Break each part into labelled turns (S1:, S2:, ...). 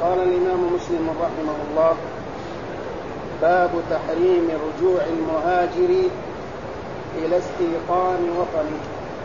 S1: قال الإمام مسلم رحمه الله: باب تحريم رجوع المهاجر إلى استيطان وطنه.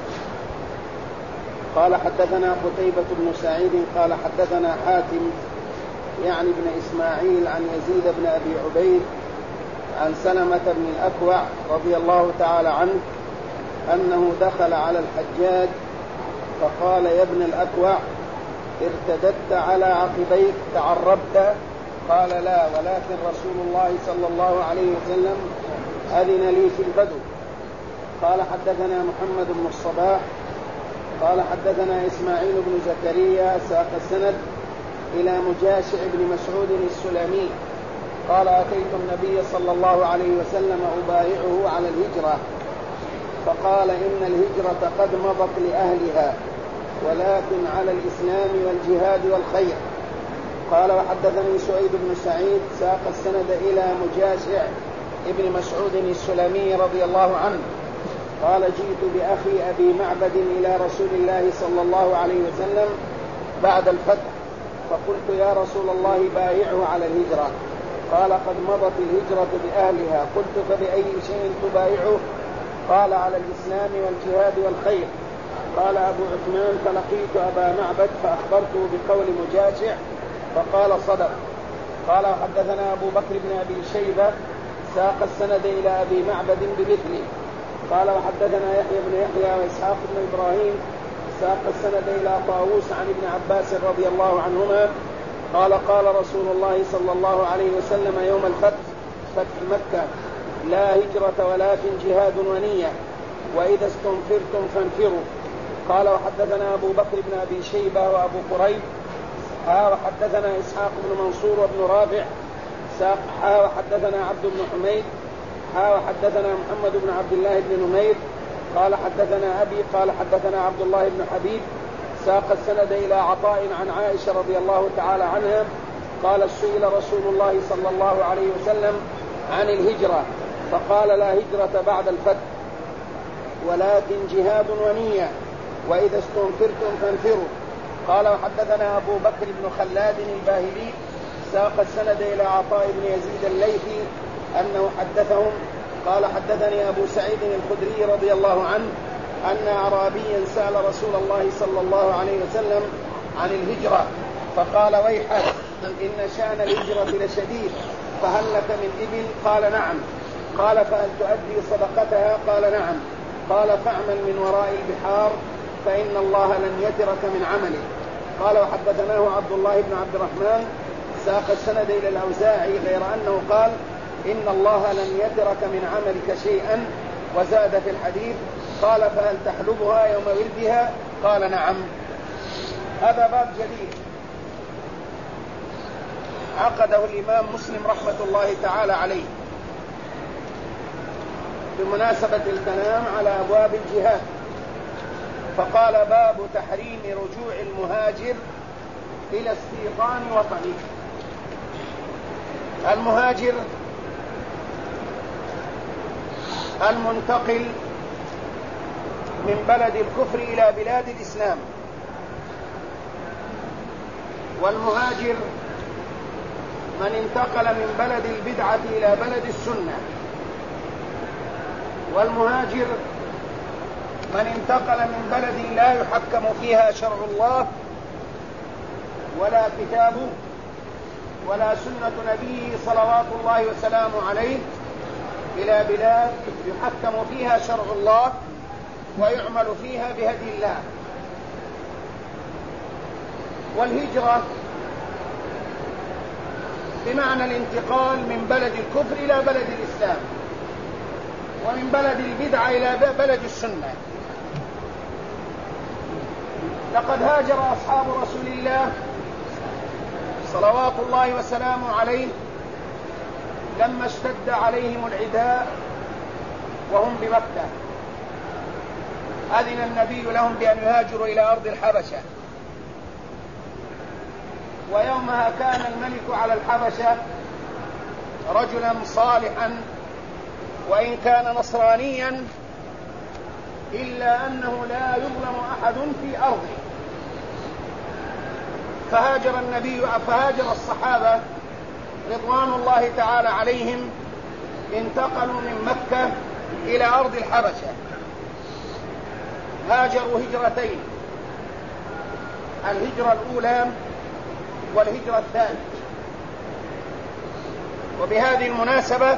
S1: قال حدثنا قتيبة بن سعيد قال حدثنا حاتم يعني بن إسماعيل عن يزيد بن أبي عبيد عن سلمة بن الأكوع رضي الله تعالى عنه أنه دخل على الحجاج فقال: يا ابن الأكوع، ارتددت على عقبيك تعربت؟ قال: لا، ولكن رسول الله صلى الله عليه وسلم أذن لي في البدو. قال حدثنا محمد بن الصباح قال حدثنا إسماعيل بن زكريا ساق السند إلى مجاشع بن مسعود السلمي قال: أتيت النبي صلى الله عليه وسلم أبايعه على الهجرة، فقال: إن الهجرة قد مضت لأهلها، ولكن على الإسلام والجهاد والخير. قال: وحدثني سعيد بن سعيد ساق السند إلى مجاشع ابن مسعود السلمي رضي الله عنه قال: جئت بأخي أبي معبد إلى رسول الله صلى الله عليه وسلم بعد الفتح، فقلت: يا رسول الله بايعه على الهجرة. قال: قد مضت الهجرة بأهلها. قلت: فبأي شيء تبايعه؟ قال: على الإسلام والجهاد والخير. قال أبو عثمان: فلقيت أبا معبد فأخبرته بقول مجاشع فقال: صدق. قال: وحدثنا أبو بكر بن أبي شيبة ساق السند إلى أبي معبد بمثله. قال: وحدثنا يحيى بن يحيى وإسحاق بن إبراهيم ساق السند إلى طاووس عن ابن عباس رضي الله عنهما قال: قال رسول الله صلى الله عليه وسلم يوم الفتح، فتح مكة: لا هجرة ولكن جهاد ونية، وإذا استنفرتم فانفروا. قال: وحدثنا أبو بكر بن أبي شيبة وأبو قريب وحدثنا إسحاق بن منصور وابن رافع وحدثنا عبد بن حميد وحدثنا محمد بن عبد الله بن نمير قال: حدثنا أبي قال: حدثنا عبد الله بن حبيب ساق السند إلى عطاء عن عائشة رضي الله تعالى عنها قال: سئل رسول الله صلى الله عليه وسلم عن الهجرة فقال: لا هجرة بعد الفتح، ولكن جهاد ونية، وإذا استنفرتم فانفروا. قال: وحدثنا أبو بكر بن خلاد الباهلي ساق السند إلى عطاء بن يزيد الليثي أنه حدثهم قال: حدثني أبو سعيد الخدري رضي الله عنه أن أعرابيا سأل رسول الله صلى الله عليه وسلم عن الهجرة فقال: ويحك، إن شأن الهجرة لشديد، فهل لك من إبل؟ قال: نعم. قال: فهل تؤدي صدقتها؟ قال: نعم. قال: فاعمل من وراء البحار فإن الله لن يترك من عمله. قال: وحدثناه عبد الله بن عبد الرحمن ساق السند إلى الأوزاعي غير أنه قال: إن الله لن يترك من عملك شيئا. وزاد في الحديث: قال: فهل تحلبها يوم ولدها؟ قال: نعم. هذا باب جديد عقده الإمام مسلم رحمة الله تعالى عليه بمناسبة الكلام على أبواب الجهاد، فقال: باب تحريم رجوع المهاجر إلى استيطان وطنه. المهاجر المنتقل من بلد الكفر إلى بلاد الإسلام، والمهاجر من انتقل من بلد البدعة إلى بلد السنة، والمهاجر من انتقل من بلد لا يحكم فيها شرع الله ولا كتابه ولا سنة نبيه صلوات الله وسلامه عليه إلى بلاد يحكم فيها شرع الله ويعمل فيها بهدي الله. والهجرة بمعنى الانتقال من بلد الكفر إلى بلد الإسلام، ومن بلد البدعة إلى بلد السنة. لقد هاجر أصحاب رسول الله صلوات الله وسلامه عليه لما اشتد عليهم العداء وهم بمكة، أذن النبي لهم بأن يهاجروا إلى أرض الحبشة، ويومها كان الملك على الحبشة رجلا صالحا وإن كان نصرانيا، إلا أنه لا يظلم أحد في أرضه، فهاجر الصحابة رضوان الله تعالى عليهم، انتقلوا من مكة إلى أرض الحبشة، هاجروا هجرتين، الهجرة الأولى والهجرة الثانية. وبهذه المناسبة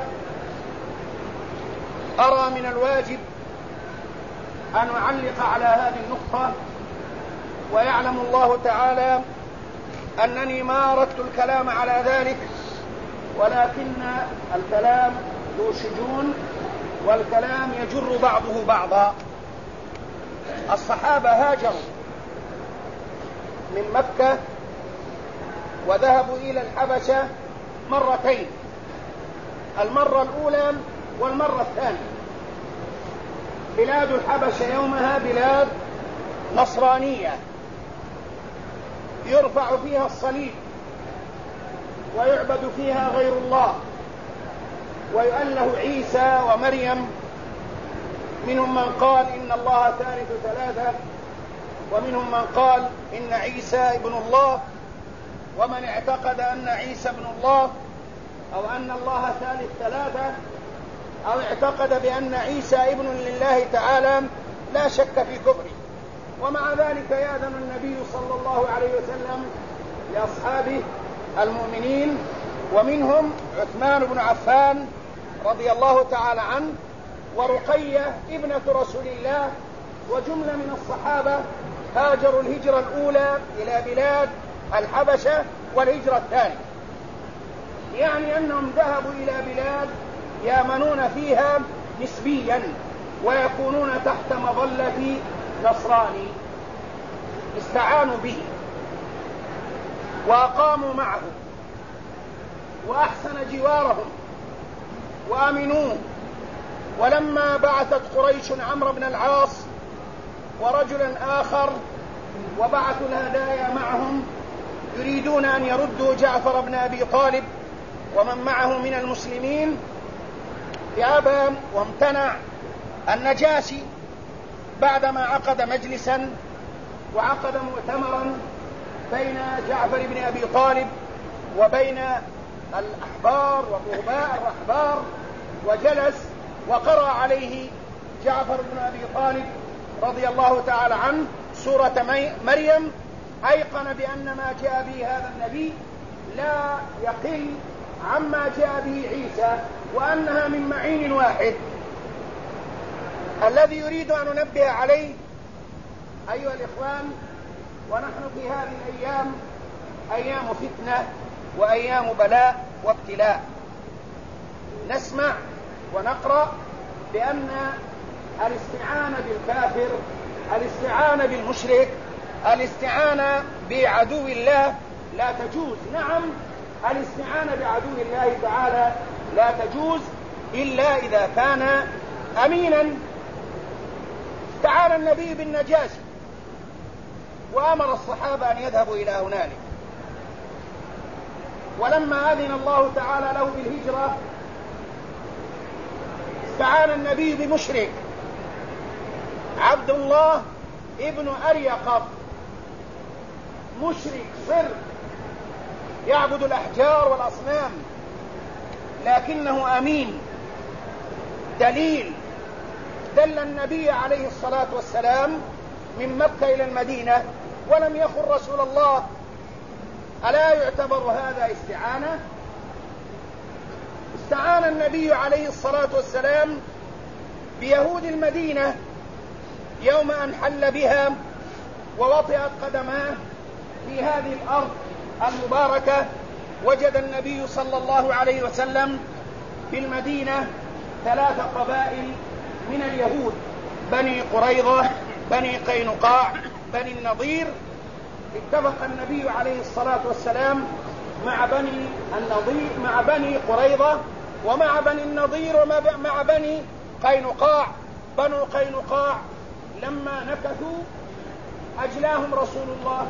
S1: أرى من الواجب أن أعلق على هذه النقطة، ويعلم الله تعالى أنني ما أردت الكلام على ذلك، ولكن الكلام ذو شجون والكلام يجر بعضه بعضا. الصحابة هاجروا من مكة وذهبوا إلى الحبشة مرتين، المرة الأولى والمرة الثانية. بلاد الحبشة يومها بلاد نصرانية، يرفع فيها الصليب ويعبد فيها غير الله، ويؤله عيسى ومريم. منهم من قال إن الله ثالث ثلاثة، ومنهم من قال إن عيسى ابن الله، ومن اعتقد أن عيسى ابن الله أو أن الله ثالث ثلاثة أو اعتقد بأن عيسى ابن لله تعالى لا شك في كفره. ومع ذلك يأذن النبي صلى الله عليه وسلم لأصحابه المؤمنين، ومنهم عثمان بن عفان رضي الله تعالى عنه، ورقية ابنة رسول الله، وجملة من الصحابة هاجروا الهجرة الأولى إلى بلاد الحبشة والهجرة الثانية، يعني أنهم ذهبوا إلى بلاد يأمنون فيها نسبيا ويكونون تحت مظلة نصراني، استعانوا به وأقاموا معه وأحسن جوارهم وأمنوه. ولما بعثت قريش عمرو بن العاص ورجلا آخر وبعثوا الهدايا معهم يريدون أن يردوا جعفر بن أبي طالب ومن معه من المسلمين، فأبى وامتنع النجاشي بعدما عقد مجلسا وعقد مؤتمرا بين جعفر بن أبي طالب وبين الأحبار الرهبار، وجلس وقرأ عليه جعفر بن أبي طالب رضي الله تعالى عنه سورة مريم، أيقن بأن ما جاء به هذا النبي لا يقل عما جاء به عيسى، وأنها من معين واحد. الذي يريد أن ننبه عليه أيها الإخوان، ونحن في هذه الأيام أيام فتنة وأيام بلاء وابتلاء، نسمع ونقرأ بأن الاستعانة بالكافر، الاستعانة بالمشرك، الاستعانة بعدو الله لا تجوز. نعم، الاستعانة بعدو الله تعالى لا تجوز إلا إذا كان أمينا. تعالى النبي بالنجاشي وأمر الصحابة أن يذهبوا إلى هنالك، ولما أذن الله تعالى له بالهجرة استعان النبي بمشرك، عبد الله ابن أريقط، مشرك صر يعبد الأحجار والأصنام، لكنه أمين. دليل دل النبي عليه الصلاة والسلام من مكة إلى المدينة ولم يخن رسول الله، ألا يعتبر هذا استعانة؟ استعان النبي عليه الصلاة والسلام بيهود المدينة يوم أن حل بها ووطئت قدماه في هذه الأرض المباركة. وجد النبي صلى الله عليه وسلم في المدينة 3 قبائل من اليهود، بني قريظة، بني قينقاع، بني النضير. اتفق النبي عليه الصلاة والسلام مع بني قريظة ومع بني النضير ومع بني قينقاع. بنو قينقاع لما نكثوا أجلاهم رسول الله،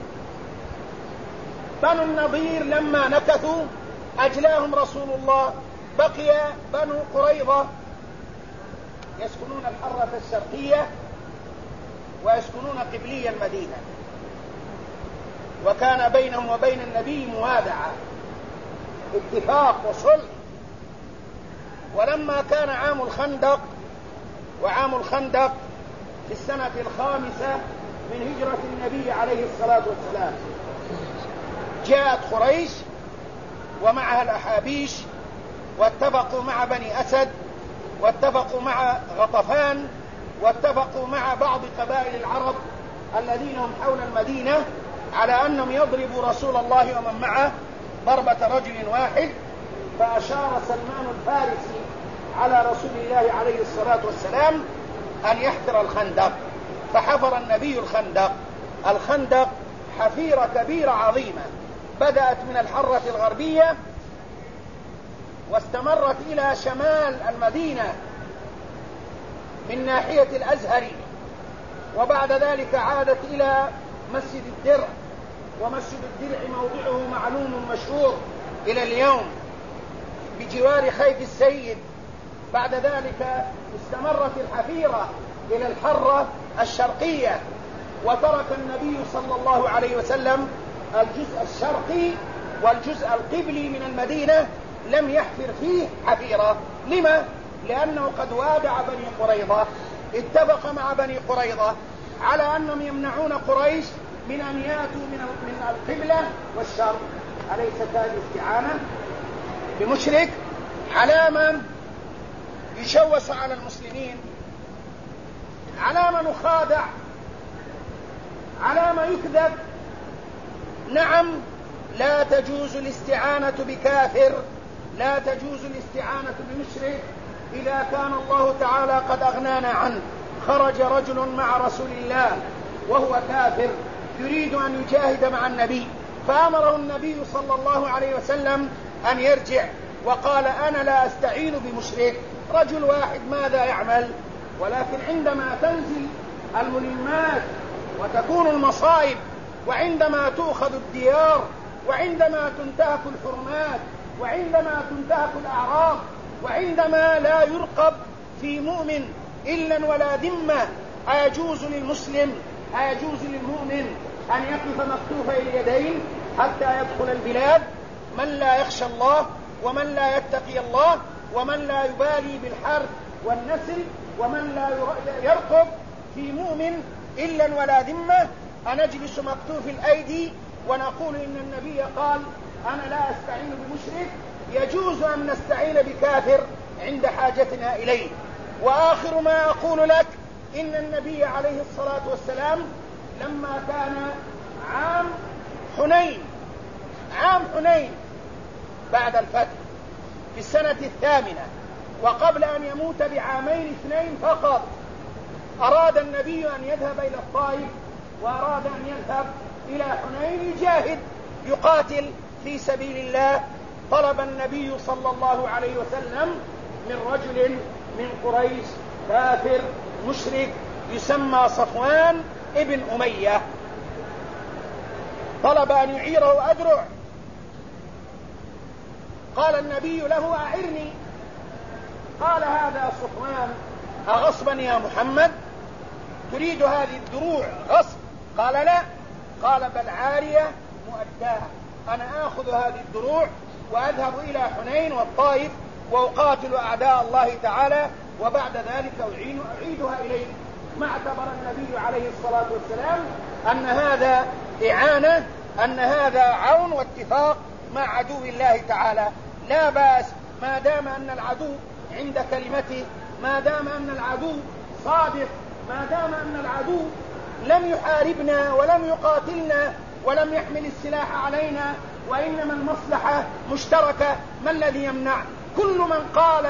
S1: بنو النضير لما نكثوا أجلاهم رسول الله. بقي بنو قريظة يسكنون الحرة الشرقية ويسكنون قبلي المدينة، وكان بينهم وبين النبي موادعة، اتفاق وصلح. ولما كان عام الخندق، وعام الخندق في السنة 5 من هجرة النبي عليه الصلاة والسلام، جاءت قريش ومعها الأحابيش، واتفقوا مع بني أسد، واتفقوا مع غطفان، واتفقوا مع بعض قبائل العرب الذين هم حول المدينة على أنهم يضربوا رسول الله ومن معه ضربة رجل واحد. فأشار سلمان الفارسي على رسول الله عليه الصلاة والسلام أن يحفر الخندق، فحفر النبي الخندق. الخندق حفيرة كبيرة عظيمة، بدأت من الحرة الغربية واستمرت إلى شمال المدينة من ناحية الأزهري، وبعد ذلك عادت إلى مسجد الدرع، ومسجد الدرع موضعه معلوم مشهور إلى اليوم بجوار خيف السيد. بعد ذلك استمرت الحفيرة إلى الحرة الشرقية، وترك النبي صلى الله عليه وسلم الجزء الشرقي والجزء القبلي من المدينة لم يحفر فيه حفيرة. لما؟ لأنه قد وادع بني قريظة، اتفق مع بني قريظة على أنهم يمنعون قريش من أن يأتوا من القبلة والشرق. أليست هذه استعانة بمشرك؟ علامة يشوش على المسلمين، علامة نخادع، علامة يكذب. نعم، لا تجوز الاستعانة بكافر، لا تجوز الاستعانة بمشرك إذا كان الله تعالى قد أغنانا عنه. خرج رجل مع رسول الله وهو كافر يريد أن يجاهد مع النبي، فأمره النبي صلى الله عليه وسلم أن يرجع، وقال أنا لا أستعين بمشرك. رجل واحد ماذا يعمل؟ ولكن عندما تنزل الملمات وتكون المصائب، وعندما تؤخذ الديار، وعندما تنتهك الحرمات، وعندما تنتهك الأعراض، وعندما لا يرقب في مؤمن إلا ولا ذمة، أيجوز للمسلم، أيجوز للمؤمن أن يقف مكتوف اليدين حتى يدخل البلاد؟ من لا يخشى الله، ومن لا يتقي الله، ومن لا يبالي بالحرب والنسل، ومن لا يرقب في مؤمن إلا ولا ذمة، أنجلس مكتوف الأيدي ونقول إن النبي قال أنا لا أستعين بمشرك؟ يجوز أن نستعين بكافر عند حاجتنا إليه. وآخر ما أقول لك، إن النبي عليه الصلاة والسلام لما كان عام حنين بعد الفتح في السنة 8، وقبل أن يموت بعامين 2 فقط، أراد النبي أن يذهب إلى الطائف، وأراد أن يذهب إلى حنين يجاهد يقاتل في سبيل الله. طلب النبي صلى الله عليه وسلم من رجل من قريش كافر مشرك يسمى صفوان ابن أمية، طلب أن يعيره أدرع. قال النبي له أعرني. قال هذا صفوان أغصبا يا محمد؟ تريد هذه الدروع غصب؟ قال لا، قال بل عارية مؤداة. أنا آخذ هذه الدروع وأذهب إلى حنين والطائف وأقاتل أعداء الله تعالى، وبعد ذلك أعيدها إليه. ما اعتبر النبي عليه الصلاة والسلام أن هذا إعانة، أن هذا عون واتفاق مع عدو الله تعالى. لا بأس ما دام أن العدو عند كلمته، ما دام أن العدو صادق، ما دام أن العدو لم يحاربنا ولم يقاتلنا ولم يحمل السلاح علينا، وإنما المصلحة مشتركة. ما الذي يمنع؟ كل من قال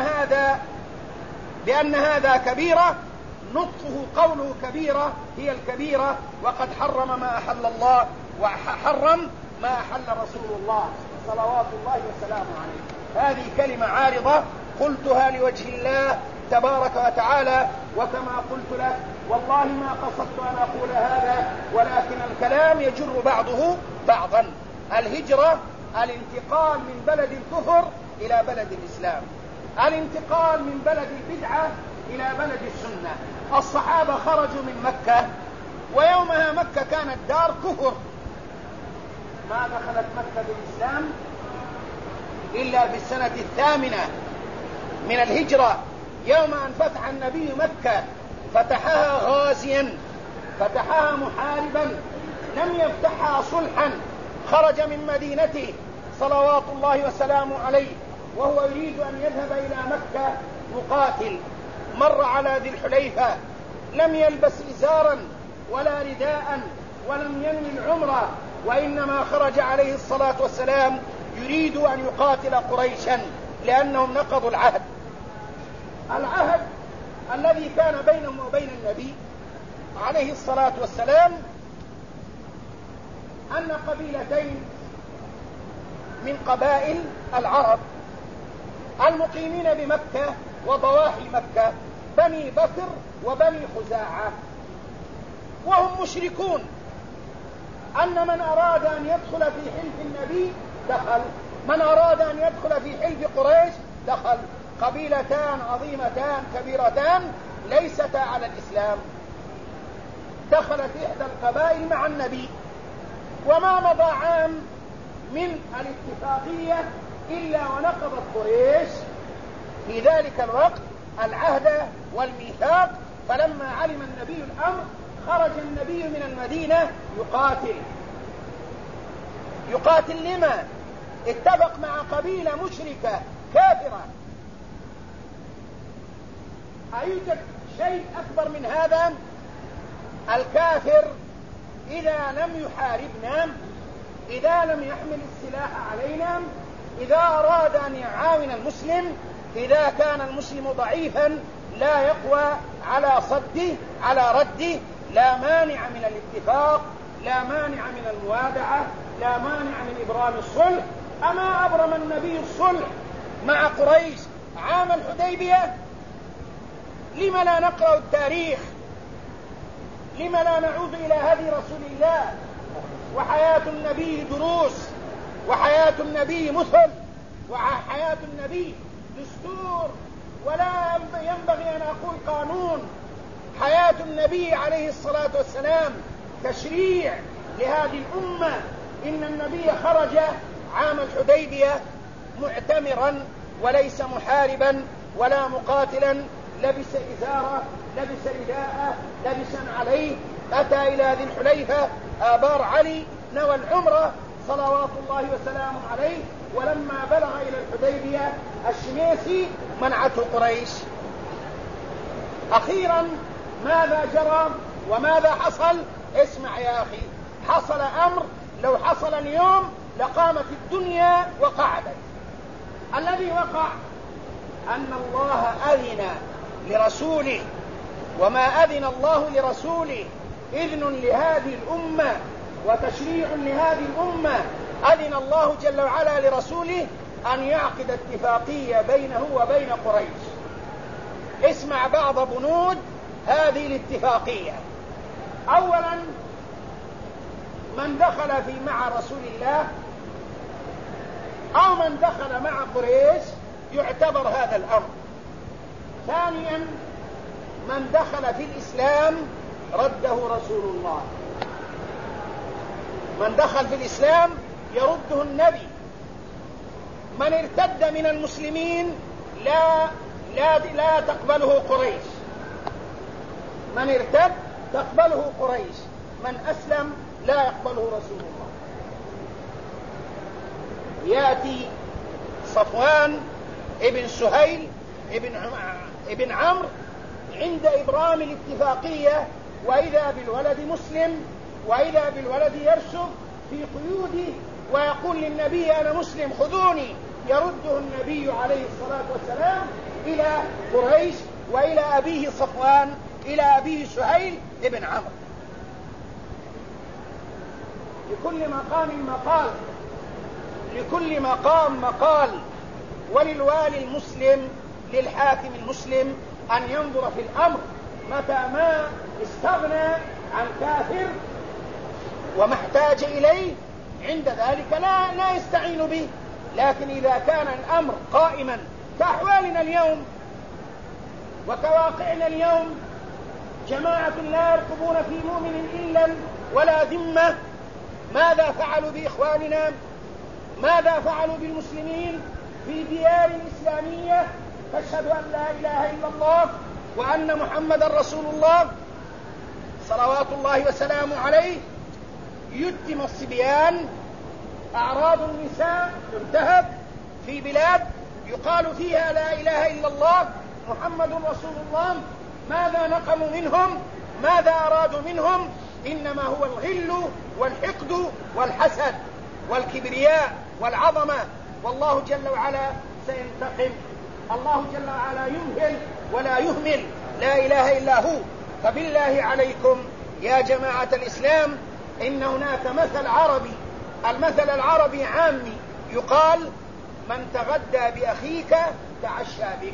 S1: بأن هذا كبيرة، نطقه قوله كبيرة هي الكبيرة، وقد حرم ما أحل الله وحرم ما أحل رسول الله صلوات الله وسلامه عليه. هذه كلمة عارضة قلتها لوجه الله تبارك وتعالى، وكما قلت لك والله ما قصدت أن أقول هذا، ولكن الكلام يجر بعضه بعضا. الهجرة الانتقال من بلد الكفر إلى بلد الإسلام، الانتقال من بلد البدعة إلى بلد السنة. الصحابة خرجوا من مكة، ويومها مكة كانت دار كفر، ما دخلت مكة بالإسلام إلا في السنة 8 من الهجرة، يوم أن فتح النبي مكة، فتحها غازيا، فتحها محاربا، لم يفتحها صلحا. خرج من مدينته صلوات الله وسلامه عليه وهو يريد أن يذهب إلى مكة مقاتل. مر على ذي الحليفة، لم يلبس إزارا ولا رداء ولم ينوي العمرة، وإنما خرج عليه الصلاة والسلام يريد أن يقاتل قريشا لأنهم نقضوا العهد الذي كان بينهم وبين النبي عليه الصلاة والسلام، أن قبيلتين من قبائل العرب المقيمين بمكة وضواحي مكة، بني بكر وبني خزاعة، وهم مشركون، أن من أراد أن يدخل في حلف النبي دخل، من أراد أن يدخل في حلف قريش دخل. قبيلتان عظيمتان كبيرتان ليستا على الإسلام. دخلت إحدى القبائل مع النبي، وما مضى عام من الاتفاقية إلا ونقضت قريش في ذلك الوقت العهد والميثاق. فلما علم النبي الأمر خرج النبي من المدينة يقاتل لما؟ اتفق مع قبيلة مشركة كافرة. أيوجد شيء أكبر من هذا؟ الكافر إذا لم يحاربنا، إذا لم يحمل السلاح علينا، إذا أراد أن يعاون المسلم، إذا كان المسلم ضعيفا لا يقوى على رده، لا مانع من الاتفاق، لا مانع من الموادعة، لا مانع من إبرام الصلح. أما أبرم النبي الصلح مع قريش عام الحديبية؟ لم لا نقرأ التاريخ؟ لم لا نعود إلى هدي رسول الله؟ وحياة النبي دروس، وحياة النبي مثل، وحياة النبي دستور، ولا ينبغي أن أقول قانون. حياة النبي عليه الصلاة والسلام تشريع لهذه الأمة. إن النبي خرج عام الحديبية معتمرا وليس محاربا ولا مقاتلا، لبس إزارة، لبس رداء، لبسا عليه، أتى إلى ذي الحليفة آبار علي، نوى العمرة صلوات الله وسلامه عليه. ولما بلغ إلى الحديبية الشميسي منعته قريش. أخيرا ماذا جرى وماذا حصل؟ اسمع يا أخي، حصل أمر لو حصل اليوم لقامت الدنيا وقعدت. الذي وقع أن الله أذن لرسوله، وما أذن الله لرسوله إذن لهذه الأمة وتشريع لهذه الأمة. أذن الله جل وعلا لرسوله أن يعقد اتفاقية بينه وبين قريش. اسمع بعض بنود هذه الاتفاقية. أولا، من دخل مع رسول الله أو من دخل مع قريش يعتبر هذا الأمر. ثانيا، من دخل في الإسلام رده رسول الله. من دخل في الإسلام يرده النبي. من ارتد من المسلمين لا تقبله قريش. من ارتد تقبله قريش، من أسلم لا يقبله رسول الله. يأتي صفوان ابن سهيل ابن عمرو عند إبرام الاتفاقية، وإذا بالولد مسلم، وإذا بالولد يرسم في قيوده ويقول للنبي أنا مسلم خذوني. يرده النبي عليه الصلاة والسلام إلى قريش وإلى أبيه صفوان، إلى أبيه سهيل ابن عمرو. لكل مقام مقال، لكل مقام مقال. وللوالي المسلم، للحاكم المسلم أن ينظر في الأمر. متى ما استغنى عن كافر وما احتاج إليه عند ذلك لا يستعين به. لكن إذا كان الأمر قائما كأحوالنا اليوم وكواقعنا اليوم، جماعة لا يرقبون في مؤمن إلا ولا ذمة،
S2: ماذا فعلوا بإخواننا؟ ماذا فعلوا بالمسلمين في ديار إسلامية تشهد أن لا إله إلا الله وأن محمد رسول الله صلوات الله وسلامه عليه؟ يتم الصبيان، أعراض النساء تنتهك في بلاد يقال فيها لا إله إلا الله محمد رسول الله. ماذا نقموا منهم؟ ماذا أرادوا منهم؟ إنما هو الغل والحقد والحسد والكبرياء والعظمة، والله جل وعلا سينتقم. الله جل وعلا يمهل ولا يهمل، لا إله إلا هو. فبالله عليكم يا جماعة الإسلام، إن هناك مثل عربي، المثل العربي عامي، يقال: من تغدى بأخيك تعشى بك.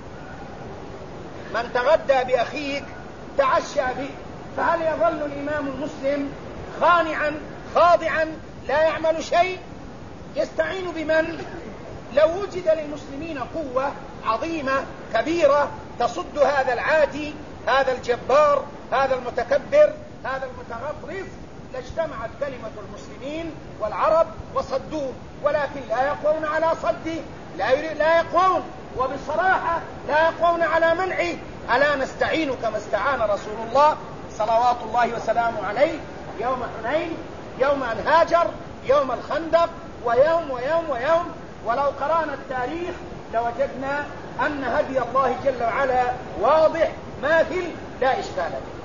S2: من تغدى بأخيك تعشى بك. فهل يظل الإمام المسلم خانعا خاضعا لا يعمل شيء؟ يستعين بمن؟ لو وجد للمسلمين قوة عظيمة كبيرة تصد هذا العاتي، هذا الجبار، هذا المتكبر، هذا المتغطرس، لاجتمعت كلمة المسلمين والعرب وصدوه، ولكن لا يقوون على صده، لا يقوون، وبصراحة لا يقوون على منعه. ألا نستعين كما استعان رسول الله صلوات الله وسلامه عليه يوم حنين، يوم أن هاجر، يوم الخندق، ويوم ويوم ويوم. ولو قرأنا التاريخ لوجدنا أن هدي الله جل وعلا واضح ماثل لا إشكال فيه.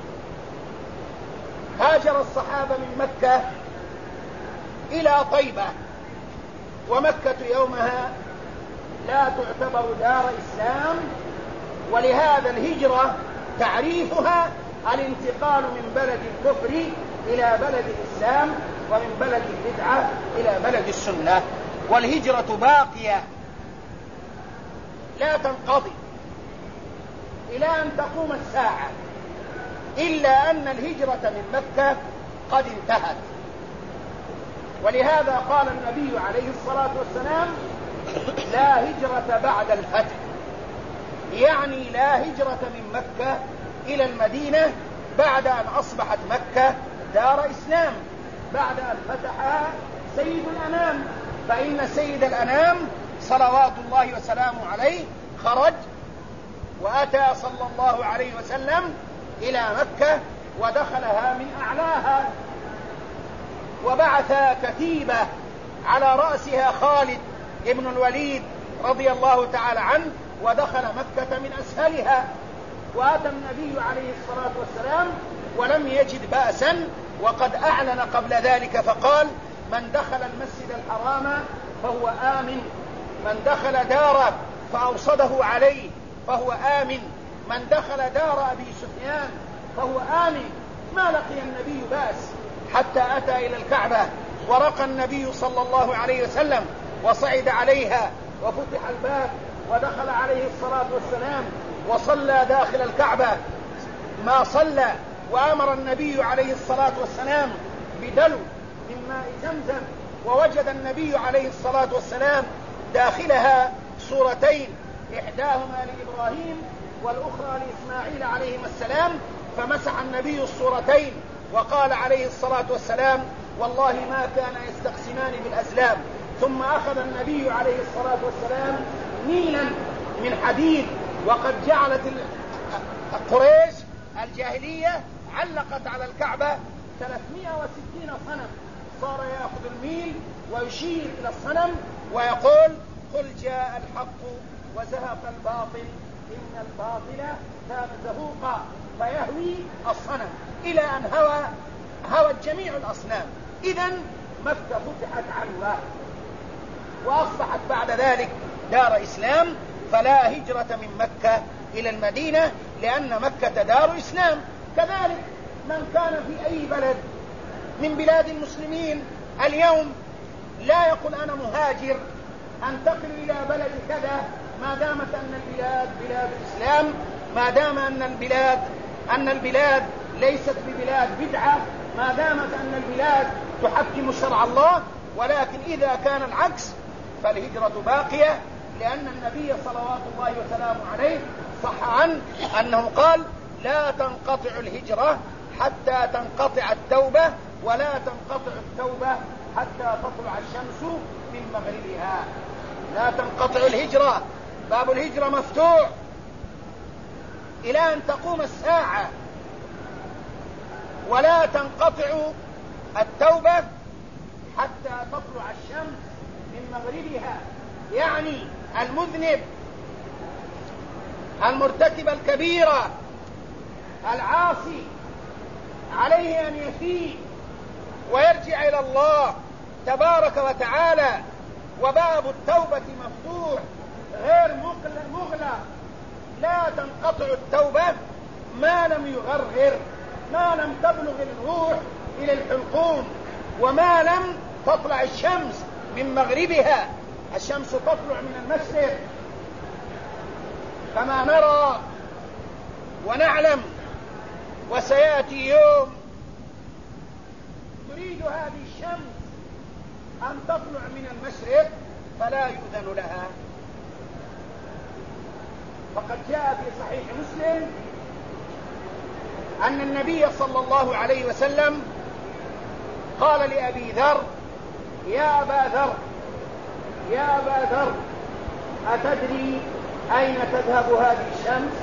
S2: هاجر الصحابة من مكة إلى طيبة، ومكة يومها لا تعتبر دار إسلام، ولهذا الهجرة تعريفها الانتقال من بلد الكفر إلى بلد الإسلام، ومن بلد البدعة إلى بلد السنة. والهجرة باقية لا تنقضي إلى أن تقوم الساعة، إلا أن الهجرة من مكة قد انتهت. ولهذا قال النبي عليه الصلاة والسلام: لا هجرة بعد الفتح، يعني لا هجرة من مكة إلى المدينة بعد أن أصبحت مكة دار إسلام، بعد أن فتحها سيد الأنام. فإن سيد الأنام صلوات الله وسلامه عليه خرج وأتى صلى الله عليه وسلم إلى مكة ودخلها من أعلاها، وبعث كتيبة على رأسها خالد ابن الوليد رضي الله تعالى عنه، ودخل مكة من أسفلها. وأتى النبي عليه الصلاة والسلام ولم يجد بأسا، وقد أعلن قبل ذلك فقال: من دخل المسجد الحرام فهو آمن، من دخل داره فأوصده عليه فهو آمن، من دخل دار أبي سفيان فهو آمن. ما لقي النبي بأس حتى أتى إلى الكعبة، ورقى النبي صلى الله عليه وسلم وصعد عليها، وفتح الباب ودخل عليه الصلاة والسلام وصلى داخل الكعبة ما صلى. وأمر النبي عليه الصلاة والسلام بدلو من ماء زمزم، ووجد النبي عليه الصلاة والسلام داخلها سورتين، إحداهما لإبراهيم والأخرى لإسماعيل عليهما السلام، فمسح النبي السورتين وقال عليه الصلاة والسلام: والله ما كان يستقسمان بالأزلام. ثم أخذ النبي عليه الصلاة والسلام نيلا من حديد، وقد جعلت قريش الجاهلية علقت على الكعبة 360 صنم، صار يأخذ الميل ويشير إلى الصنم ويقول: قل جاء الحق وزهق الباطل إن الباطل كان زهوقا، فيهوي الصنم إلى أن هوت جميع الأصنام. إذن مكة فتحت عنوة، وأصبحت بعد ذلك دار إسلام، فلا هجرة من مكة إلى المدينة، لأن مكة دار إسلام. كذلك من كان في أي بلد من بلاد المسلمين اليوم لا يقول: أنا مهاجر أنتقل إلى بلد كذا، ما دامت أن البلاد بلاد الإسلام، ما دام أن البلاد ليست ببلاد بدعة، ما دامت أن البلاد تحكم شرع الله. ولكن إذا كان العكس فالهجرة باقية، لأن النبي صلوات الله وسلامه عليه صح عنه أنه قال: لا تنقطع الهجرة حتى تنقطع التوبة، ولا تنقطع التوبة حتى تطلع الشمس من مغربها. لا تنقطع الهجرة، باب الهجرة مفتوح إلى أن تقوم الساعة. ولا تنقطع التوبة حتى تطلع الشمس من مغربها، يعني المذنب المرتكب الكبيرة العاصي عليه أن يفيق ويرجع إلى الله تبارك وتعالى، وباب التوبة مفتوح غير مغلق. لا تنقطع التوبة ما لم يغرغر، ما لم تبلغ الروح إلى الحلقوم، وما لم تطلع الشمس من مغربها. الشمس تطلع من المشرق كما نرى ونعلم، وسيأتي يوم تريد هذه الشمس أن تطلع من المشرق فلا يؤذن لها. فقد جاء في صحيح مسلم أن النبي صلى الله عليه وسلم قال لأبي ذر: يا أبا ذر، يا أبا ذر، أتدري أين تذهب هذه الشمس؟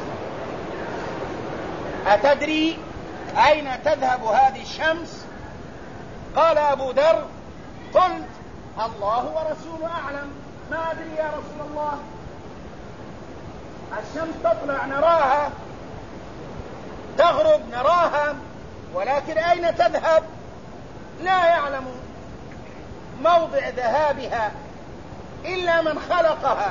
S2: أتدري أين تذهب هذه الشمس؟ قال أبو ذر: قلت الله ورسوله أعلم، ما أدري يا رسول الله. الشمس تطلع نراها، تغرب نراها، ولكن أين تذهب لا يعلم موضع ذهابها إلا من خلقها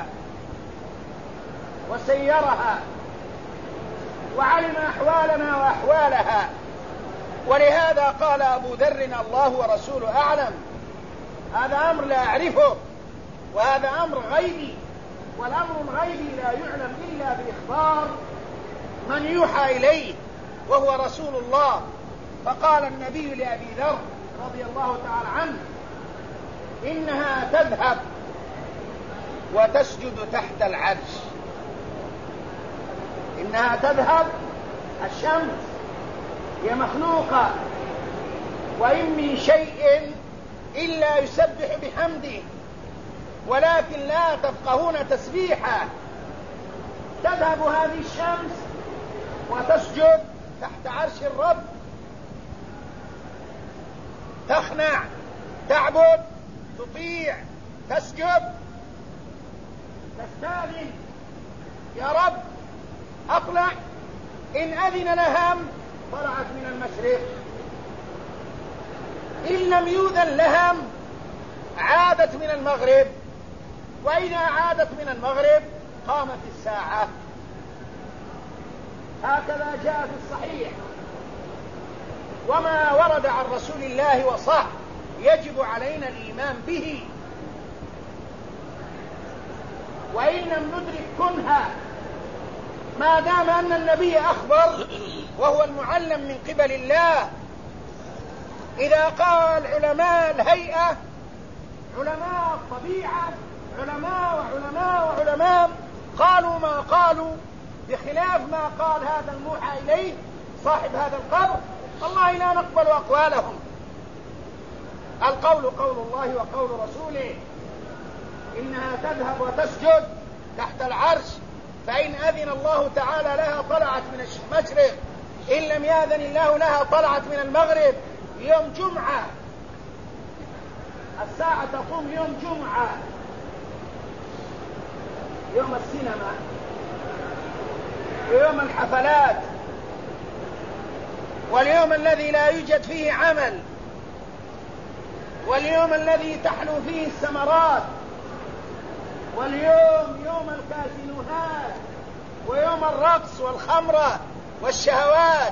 S2: وسيرها وعلم أحوالنا وأحوالها. ولهذا قال أبو ذر: الله ورسوله أعلم. هذا أمر لا أعرفه، وهذا أمر غيبي، والأمر الغيبي لا يعلم إلا بإخبار من يوحى إليه وهو رسول الله. فقال النبي لأبي ذر رضي الله تعالى عنه: إنها تذهب وتسجد تحت العرش. إنها تذهب، الشمس هي مخلوقة، وإن من شيء إلا يسبح بحمده ولكن لا تفقهون تسبيحه. تذهب هذه الشمس وتسجد تحت عرش الرب، تخنع، تعبد، تطيع، تسجد، تستاذن: يا رب أطلع. إن أذن لها طلعت من المشرق، إن لم يؤذن لها عادت من المغرب، وإذا عادت من المغرب قامت الساعة. هكذا جاء في الصحيح. وما ورد عن رسول الله وصح يجب علينا الإيمان به، وإن لم ندرك كنها ما دام أن النبي أخبر وهو المعلم من قبل الله. إذا قال علماء الهيئة، علماء الطبيعة، علماء وعلماء وعلماء قالوا ما قالوا بخلاف ما قال هذا الموحى إليه صاحب هذا القبر، والله لا نقبل أقوالهم. القول قول الله وقول رسوله. إنها تذهب وتسجد تحت العرش، فإن أذن الله تعالى لها طلعت من المشرق، إن لم يأذن الله لها طلعت من المغرب. يوم جمعة الساعة تقوم، يوم جمعة، يوم السينما ويوم الحفلات، واليوم الذي لا يوجد فيه عمل، واليوم الذي تحلو فيه الثمرات، واليوم يوم الكازينوهات، ويوم الرقص والخمرة والشهوات.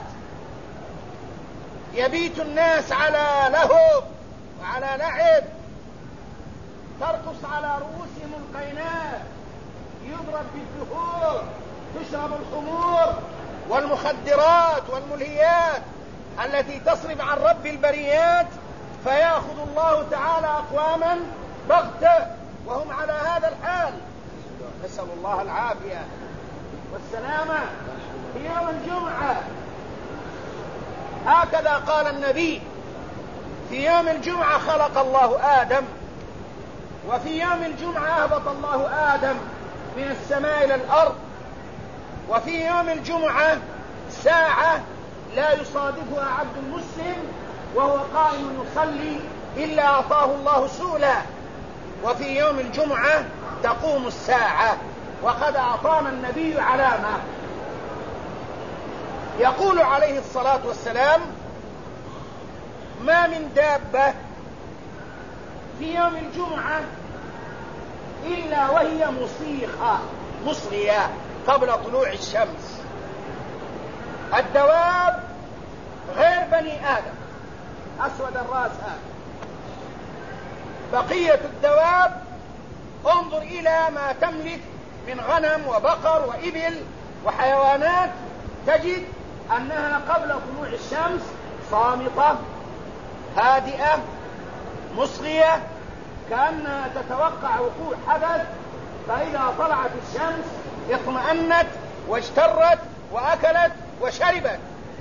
S2: يبيت الناس على لهو وعلى لعب، ترقص على رؤوسهم القينات، يضرب بالدهور، تشرب الخمور والمخدرات والملهيات التي تصرف عن رب البريات، فيأخذ الله تعالى أقواما بغتة وهم على هذا الحال. نسأل الله العافية والسلامة في يوم الجمعة. هكذا قال النبي في يوم الجمعة خلق الله آدم، وفي يوم الجمعة أهبط الله آدم من السماء إلى الأرض، وفي يوم الجمعة ساعة لا يصادفها عبد مسلم وهو قائم يصلي إلا أعطاه الله سؤلا، وفي يوم الجمعة تقوم الساعة، وقد أعطانا النبي علامة. يقول عليه الصلاة والسلام: ما من دابة في يوم الجمعة إلا وهي مصرية قبل طلوع الشمس. الدواب غير بني آدم أسود الرأس هذا، بقية الدواب انظر إلى ما تملك من غنم وبقر وإبل وحيوانات، تجد أنها قبل طلوع الشمس صامتة هادئة مصغية، كأنها تتوقع وقوع حدث، فإذا طلعت الشمس اطمأنت واجترت وأكلت وشربت.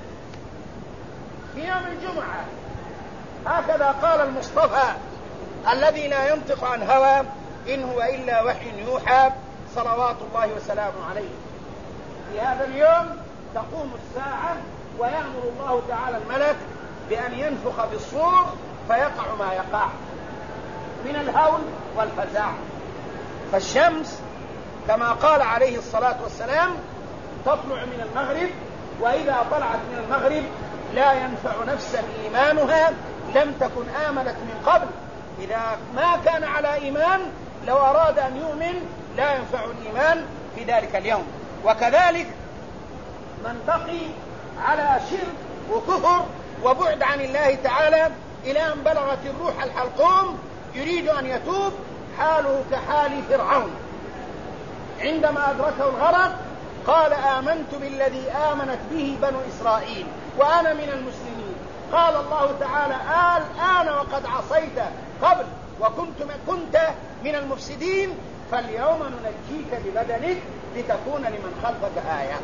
S2: في يوم الجمعة هكذا قال المصطفى الذي لا ينطق عن هوى إن هو إلا وحي يوحى صلوات الله وسلامه عليه. في هذا اليوم تقوم الساعة ويأمر الله تعالى الملك بأن ينفخ بالصور فيقع ما يقع من الهول والفزع. فالشمس كما قال عليه الصلاة والسلام تطلع من المغرب، وإذا طلعت من المغرب لا ينفع نفسا إيمانها لم تكن آمنت من قبل. إذا ما كان على إيمان لو أراد أن يؤمن لا ينفع الإيمان في ذلك اليوم. وكذلك من بقي على شرك وكفر وبعد عن الله تعالى إلى أن بلغت الروح الحلقوم يريد أن يتوب، حاله كحال فرعون عندما أدركه الغرق قال: آمنت بالذي آمنت به بنو إسرائيل وأنا من المسلمين. قال الله تعالى: الآن وقد عصيت قبل وكنت من المفسدين، فاليوم ننجيك ببدنك لتكون لمن خلفك آية.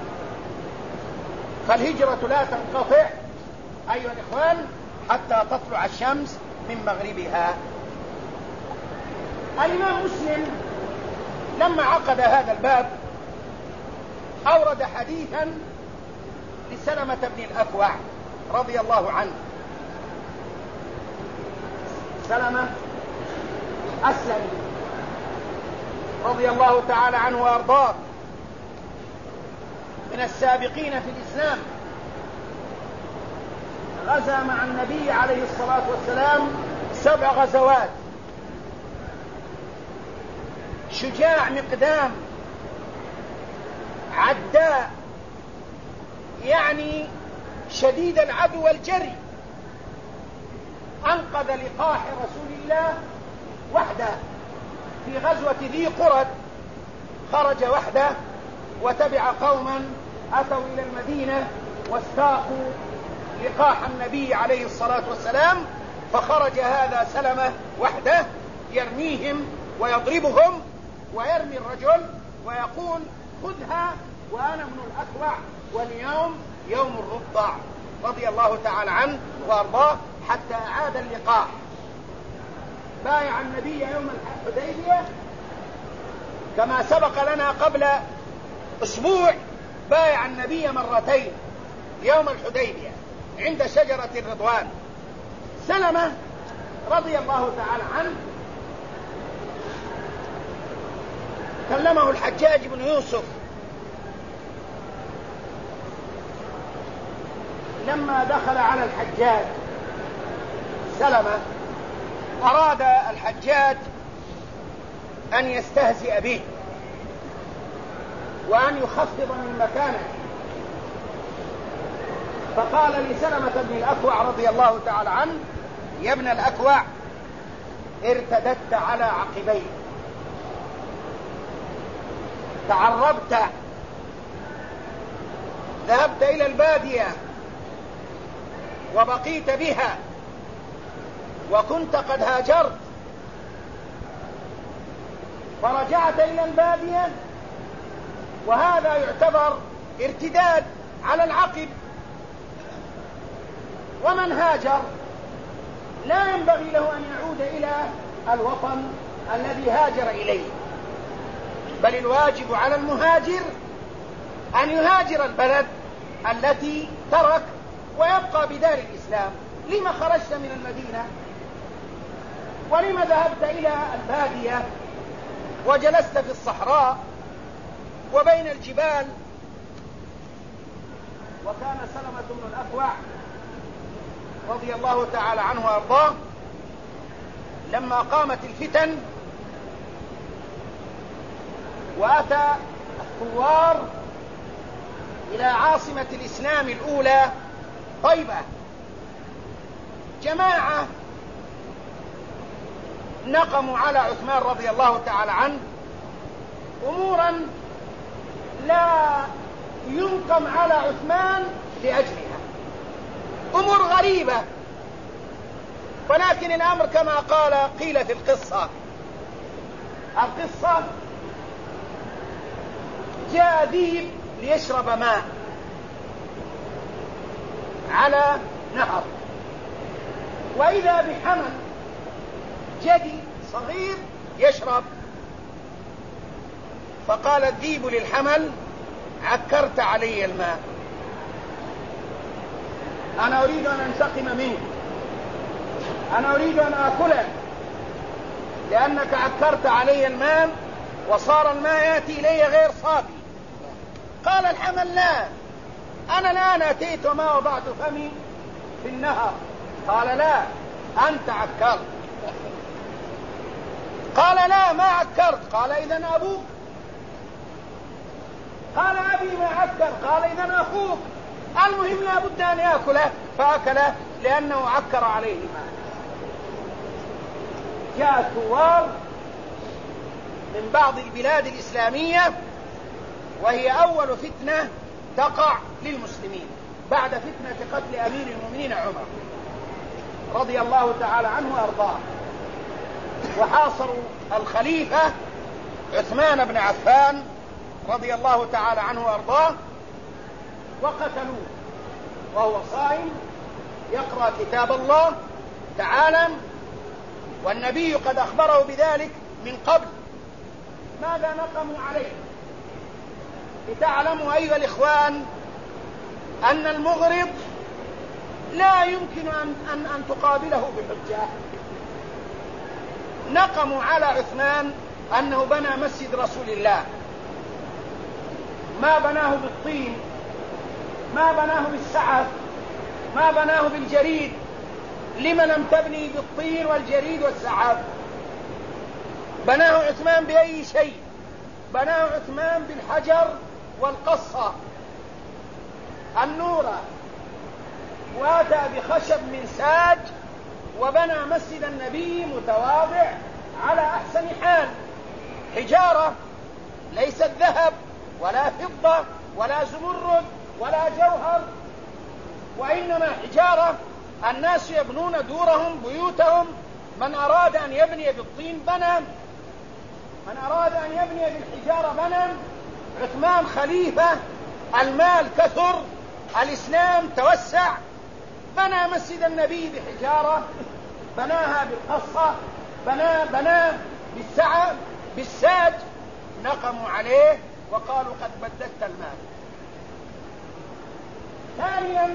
S2: فالهجرة لا تنقطع أيها الإخوان حتى تطلع الشمس من مغربها. الإمام مسلم لما عقد هذا الباب أورد حديثا لسلمة بن الأكوع رضي الله عنه. سلمة أسلم رضي الله تعالى عنه وأرضاه، من السابقين في الإسلام، غزا مع النبي عليه الصلاة والسلام 7 غزوات، شجاع مقدام عداء، يعني شديد العدو والجري، أنقذ لقاح رسول الله وحده في غزوة ذي قرد، خرج وحده وتبع قوما أتوا إلى المدينة واستاقوا لقاح النبي عليه الصلاة والسلام، فخرج هذا سلمة وحده يرميهم ويضربهم، ويرمي الرجل ويقول: خذها وأنا ابن الأكوع واليوم يوم الرضع، رضي الله تعالى عنه وأرضاه، حتى أعاد اللقاح. بايع النبي يوم الحديبية كما سبق لنا قبل أسبوع، بايع النبي مرتين، يوم الحديبية عند شجرة الرضوان. سلمة رضي الله تعالى عنه كلمه الحجاج بن يوسف لما دخل على الحجاج. سلمة أراد الحجاج أن يستهزئ به وأن يخفض من مكانه، فقال لسلمة بن الأكوع رضي الله تعالى عنه: يا ابن الأكوع، ارتددت على عقبيك، تعربت، ذهبت إلى البادية وبقيت بها، وكنت قد هاجرت فرجعت إلى البادية، وهذا يعتبر ارتداد على العقب. ومن هاجر لا ينبغي له أن يعود إلى الوطن الذي هاجر إليه، بل الواجب على المهاجر أن يهاجر البلد التي ترك ويبقى بدار الإسلام. لما خرجت من المدينة؟ ولما ذهبت إلى البادية وجلست في الصحراء وبين الجبال؟ وكان سلمة بن الأكوع رضي الله تعالى عنه وأرضاه لما قامت الفتن وأتى الثوار إلى عاصمة الإسلام الأولى طيبة، جماعة نقموا على عثمان رضي الله تعالى عنه أمورا لا ينقم على عثمان لأجلها، أمور غريبة. ولكن الأمر كما قيل في القصة جاء ذيب ليشرب ماء على نهر، وإذا بحمل جدي صغير يشرب، فقال الذيب للحمل: عكرت علي الماء، أنا أريد أن أنتقم منك، أنا أريد أن آكلك لأنك عكرت علي الماء وصار الماء يأتي إلي غير صافي. قال الحمل: لا، أنا الآن أتيت وما وضعت فمي في النهر. قال: لا، أنت عكرت. قال: لا، ما عكرت. قال: إذن أبوك. قال: أبي ما عكر. قال: إذن أخوك. المهم لا بد أن يأكله، فأكله لأنه عكر عليه الماء. جاء الثوار من بعض البلاد الإسلامية، وهي أول فتنة تقع للمسلمين بعد فتنة قتل أمير المؤمنين عمر رضي الله تعالى عنه وأرضاه، وحاصروا الخليفة عثمان بن عفان رضي الله تعالى عنه وأرضاه وقتلوه وهو صائم يقرأ كتاب الله تعالى، والنبي قد أخبره بذلك من قبل. ماذا نقموا عليه؟ لتعلموا أيها الإخوان أن المغرض لا يمكن أن تقابله بحجة. نقموا على عثمان أنه بنى مسجد رسول الله، ما بناه بالطين، ما بناه بالسعف، ما بناه بالجريد. لما لم تبني بالطين والجريد والسعف؟ بناه عثمان بأي شيء؟ بناه عثمان بالحجر والقصة النورة، واتى بخشب من ساج وبنى مسجد النبي متواضع على أحسن حال، حجارة ليست ذهب ولا فضة ولا زمرد ولا جوهر، وإنما حجارة. الناس يبنون دورهم بيوتهم، من أراد أن يبني بالطين بنى، من أراد أن يبني بالحجارة بنى. عثمان خليفة، المال كثر، الإسلام توسع، بنى مسجد النبي بحجارة، بناها بالقصة، بنى بالسعف بالساج. نقموا عليه وقالوا قد بددت المال. ثانيا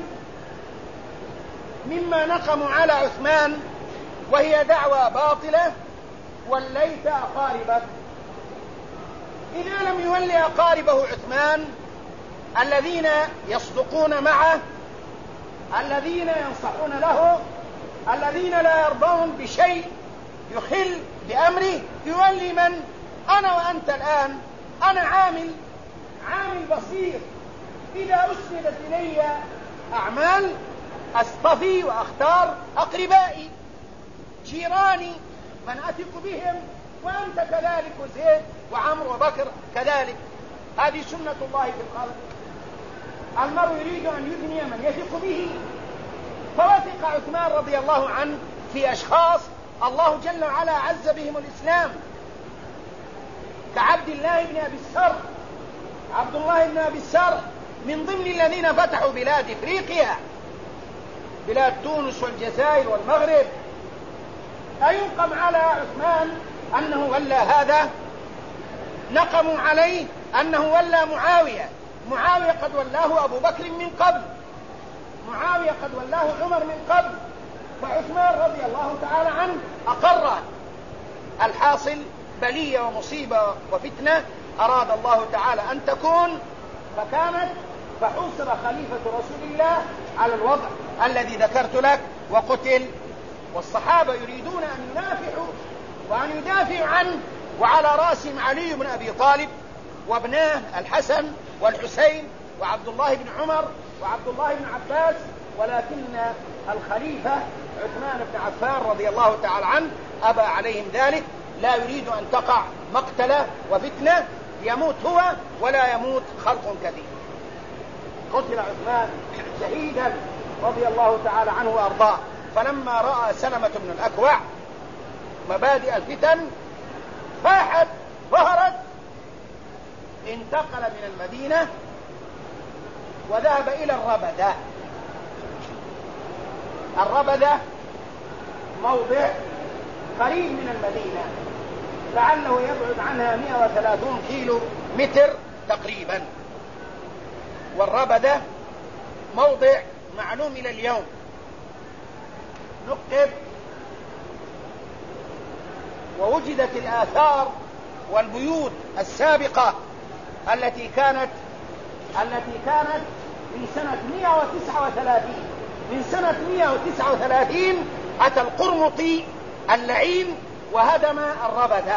S2: مما نقموا على عثمان وهي دعوى باطلة: وليت أقاربك. إذا لم يولي أقاربه عثمان الذين يصدقون معه، الذين ينصحون له، الذين لا يرضون بشيء يخل بأمره، يولي من؟ أنا وأنت الآن. أنا عامل بسيط، إذا أسندت إلي أعمال أصطفي وأختار أقربائي، جيراني، من أثق بهم، وأنت كذلك، وزيد وعمر وبكر كذلك. هذه سنة الله في الخلق. المرء يريد أن يثني من يثق به، فوثق عثمان رضي الله عنه في أشخاص الله جل وعلا عز بهم الإسلام، كعبد الله بن أبي السر. عبد الله بن أبي السر من ضمن الذين فتحوا بلاد إفريقيا، بلاد تونس والجزائر والمغرب أينقم على عثمان أنه ولى هذا؟ نقموا عليه أنه ولى معاوية. معاوية قد ولاه أبو بكر من قبل، معاوية قد ولاه عمر من قبل، فعثمان رضي الله تعالى عنه أقر. الحاصل بلية ومصيبة وفتنة أراد الله تعالى أن تكون فكانت، فحوصر خليفة رسول الله على الوضع الذي ذكرت لك وقتل، والصحابة يريدون أن ينافحوا وأن يدافعوا عنه، وعلى رأسهم علي بن أبي طالب وابناه الحسن والحسين وعبد الله بن عمر وعبد الله بن عباس، ولكن الخليفة عثمان بن عفان رضي الله تعالى عنه أبى عليهم ذلك، لا يريد أن تقع مقتلة وفتنة يموت هو ولا يموت خلق كثير. قتل عثمان شهيدا رضي الله تعالى عنه وأرضاه. فلما رأى سلمة بن الأكوع مبادئ الفتن فاحت ظهرت، انتقل من المدينة وذهب إلى الربدة. الربدة موضع قريب من المدينة، لعله يبعد عنها 130 كيلو متر تقريبا، والربدة موضع معلوم إلى اليوم. نقب ووجدت الآثار والبيوت السابقة التي كانت من سنة 139. من سنة 139 أتى القرمطي اللعين وهدم الربدة،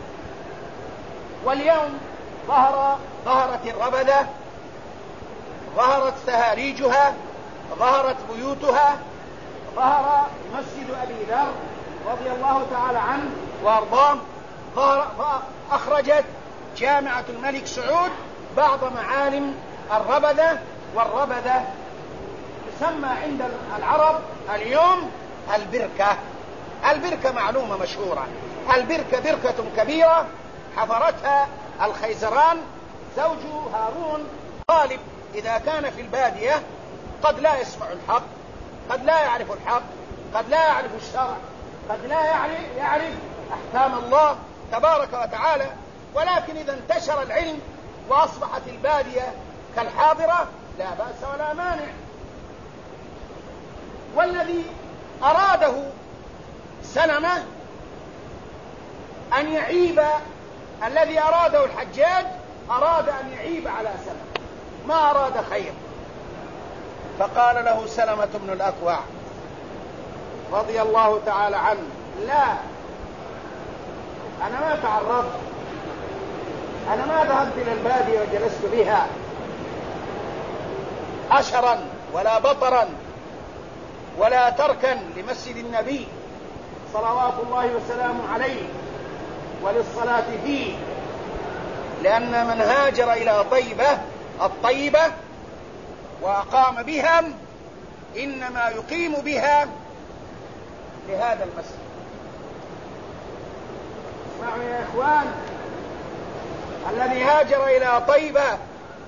S2: واليوم ظهرت الربدة، ظهرت سهاريجها، ظهرت بيوتها، ظهر مسجد أبي ذر رضي الله تعالى عنه وأرضاه، أخرجت جامعة الملك سعود بعض معالم الربدة. والربدة يسمى عند العرب اليوم البركة. البركة معلومة مشهورة، البركة بركة كبيرة حفرتها الخيزران زوج هارون. طالب إذا كان في البادية قد لا يسمع الحق، قد لا يعرف الحق، قد لا يعرف الشرع، قد لا يعرف أحكام الله تبارك وتعالى، ولكن إذا انتشر العلم وأصبحت البادية كالحاضرة لا بأس ولا مانع. والذي أراده سلمة أن يعيب، الذي أراده الحجاج أراد أن يعيب على سلمة، ما أراد خير. فقال له سلمة بن الأكوع رضي الله تعالى عنه: لا، أنا ما تعرضت، أنا ما ذهبت إلى البادية وجلست بها أشرا ولا بطرا ولا تركا لمسجد النبي صلوات الله وسلامه عليه وللصلاة فيه، لأن من هاجر إلى طيبة الطيبة وأقام بها إنما يقيم بها لهذا المسجد. اسمعوا يا إخوان، الذي هاجر إلى طيبة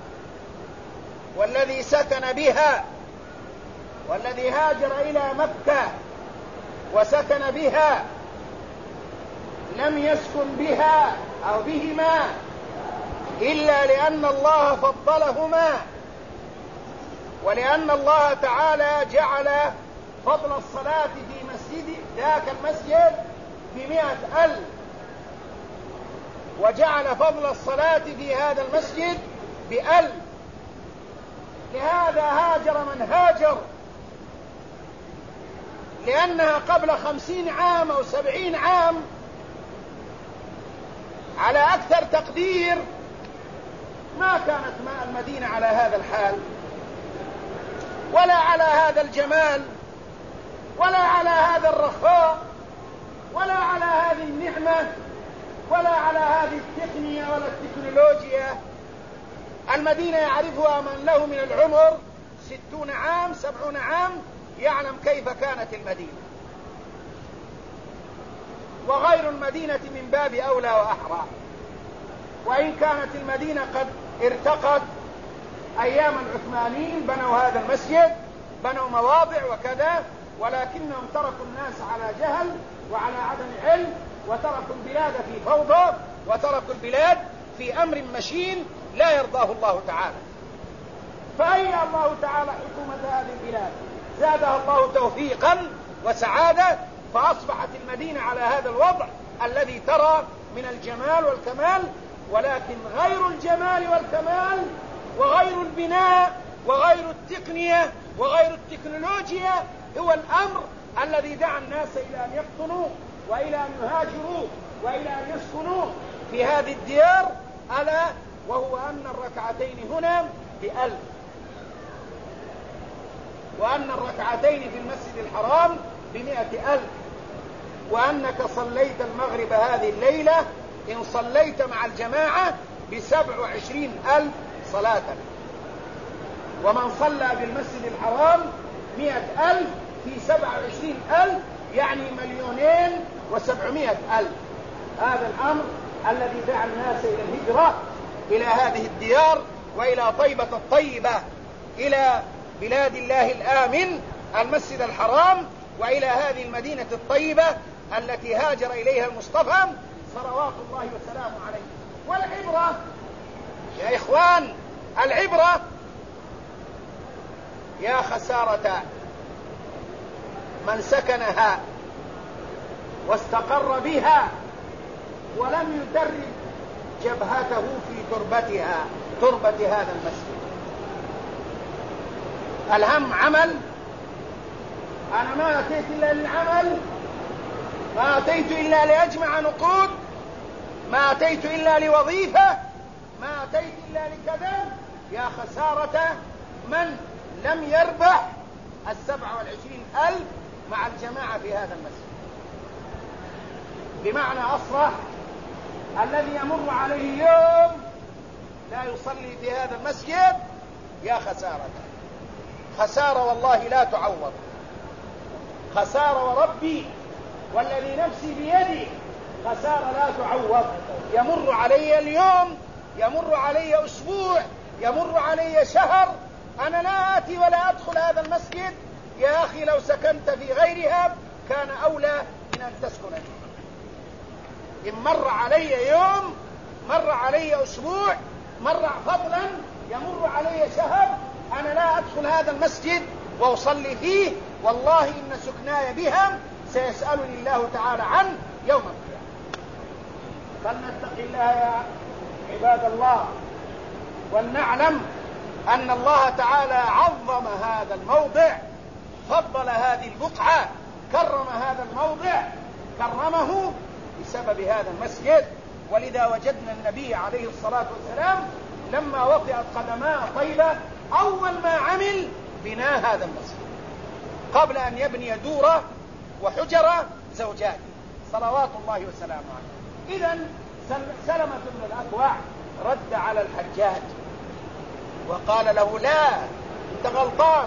S2: والذي سكن بها والذي هاجر إلى مكة وسكن بها لم يسكن بها أو بهما إلا لأن الله فضلهما، ولأن الله تعالى جعل فضل الصلاة في مسجد ذاك المسجد ب100,000، وجعل فضل الصلاة في هذا المسجد ب1,000. لهذا هاجر من هاجر، لأنها قبل 50 عام أو 70 عام على أكثر تقدير ما كانت المدينة على هذا الحال، ولا على هذا الجمال، ولا على هذا الرخاء، ولا على هذه النعمة، ولا على هذه التقنية ولا التكنولوجيا. المدينة يعرفها من له من العمر 60 عام 70 عام يعلم كيف كانت المدينة، وغير المدينة من باب أولى وأحرى. وإن كانت المدينة قد ارتقت أيام العثمانيين، بنوا هذا المسجد، بنوا مواضع وكذا، ولكنهم تركوا الناس على جهل وعلى عدم علم، وتركوا البلاد في فوضى، وتركوا البلاد في أمر مشين لا يرضاه الله تعالى. فأيا الله تعالى حكومة هذه البلاد، زادها الله توفيقا وسعادة، فأصبحت المدينة على هذا الوضع الذي ترى من الجمال والكمال. ولكن غير الجمال والكمال وغير البناء وغير التقنية وغير التكنولوجيا هو الأمر الذي دعا الناس إلى أن يقطنوا وإلى أن يهاجروا وإلى أن يسكنوا في هذه الديار، ألا وهو أن الركعتين هنا ب1000، وأن الركعتين في المسجد الحرام ب100,000، وأنك صليت المغرب هذه الليلة إن صليت مع الجماعة ب27,000 صلاة. ومن صلى بالمسجد الحرام 100,000 في 27,000 يعني 2,700,000. هذا الأمر الذي دعا الناس إلى الهجرة إلى هذه الديار وإلى طيبة الطيبة، إلى بلاد الله الآمن المسجد الحرام، وإلى هذه المدينة الطيبة التي هاجر إليها المصطفى صلوات الله وسلامه عليه. والعبرة يا إخوان، العبرة يا خسارة من سكنها واستقر بها ولم يدرب جبهته في تربتها، تربة هذا المسجد. الهم عمل، أنا ما أتيت إلا للعمل، ما أتيت إلا لأجمع نقود، ما أتيت إلا لوظيفة، ما أتيت إلا لكذا. يا خسارة من لم يربح 27,000 مع الجماعة في هذا المسجد. بمعنى أصرح، الذي يمر عليه يوم لا يصلي في هذا المسجد يا خسارة، خسارة والله لا تعوض، خسارة وربي والذي نفسي بيدي، خسارة لا تعوض. يمر علي اليوم، يمر علي أسبوع، يمر علي شهر، أنا لا آتي ولا أدخل هذا المسجد. يا أخي لو سكنت في غيرها كان أولى من أن تسكن فيه. إن مر علي يوم، مر علي أسبوع، مر فضلا يمر علي شهر، أنا لا أدخل هذا المسجد وأصلي فيه، والله إن سكناي بها سيسألني الله تعالى عنه يوم القيامة. فلنتق الله يا عباد الله، ولنعلم أن الله تعالى عظم هذا الموضع، فضل هذه البقعة، كرم هذا الموضع، كرمه بسبب هذا المسجد. ولذا وجدنا النبي عليه الصلاة والسلام لما وطئت قدماه طيبة أول ما عمل بناء هذا المسجد قبل أن يبني دوره وحجرة زوجاته صلوات الله وسلامه عليه. إذن سلمة بن الأكوع رد على الحجاج وقال له: لا، أنت غلطان،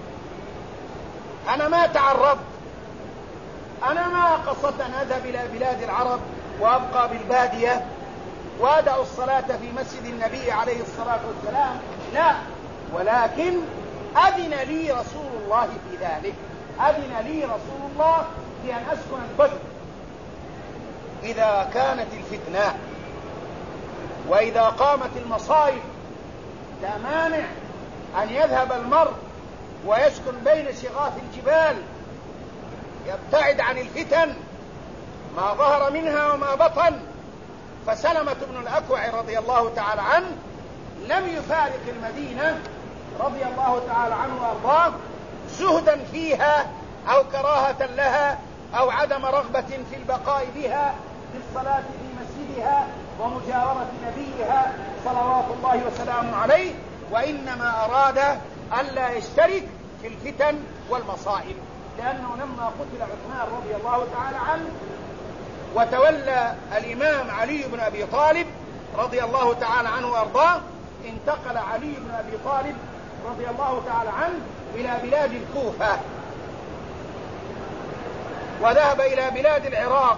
S2: أنا ما تعرضت، أنا ما قصدت أن أذهب إلى بلاد العرب وأبقى بالبادية وأدع الصلاة في مسجد النبي عليه الصلاة والسلام، لا، ولكن أذن لي رسول الله في ذلك، أذن لي رسول الله في أن أسكن البدو. إذا كانت الفتنة وإذا قامت المصائب لا مانع أن يذهب المرء ويسكن بين شغاف الجبال، يبتعد عن الفتن ما ظهر منها وما بطن. فسلمة بن الأكوع رضي الله تعالى عنه لم يفارق المدينة رضي الله تعالى عنه وأرضاه زهدا فيها أو كراهة لها أو عدم رغبة في البقاء بها بالصلاة في مسجدها ومجاورة نبيها صلوات الله وسلامه عليه، وإنما أراد ألا يشترك في الفتن والمصائب. لأنه لما قتل عثمان رضي الله تعالى عنه وتولى الإمام علي بن أبي طالب رضي الله تعالى عنه وأرضاه، انتقل علي بن أبي طالب رضي الله تعالى عنه إلى بلاد الكوفة، وذهب إلى بلاد العراق،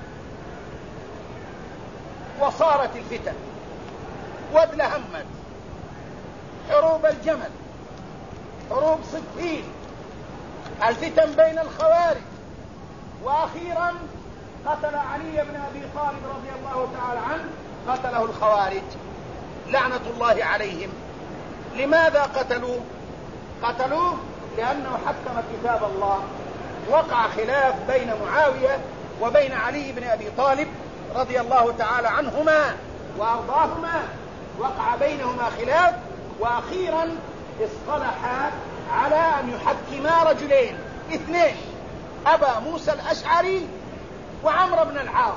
S2: وصارت الفتن وادلهمت، حروب الجمل، حروب صفين، الفتن بين الخوارج وأخيرا قتل علي بن أبي طالب رضي الله تعالى عنه، قتله الخوارج لعنة الله عليهم. لماذا قتلوه؟ قتلوه لأنه حكم كتاب الله. وقع خلاف بين معاوية وبين علي بن أبي طالب رضي الله تعالى عنهما وأرضاهما، وقع بينهما خلاف، وأخيرا اصطلحا على أن يحكما رجلين اثنين، أبا موسى الأشعري وعمرو بن العاص.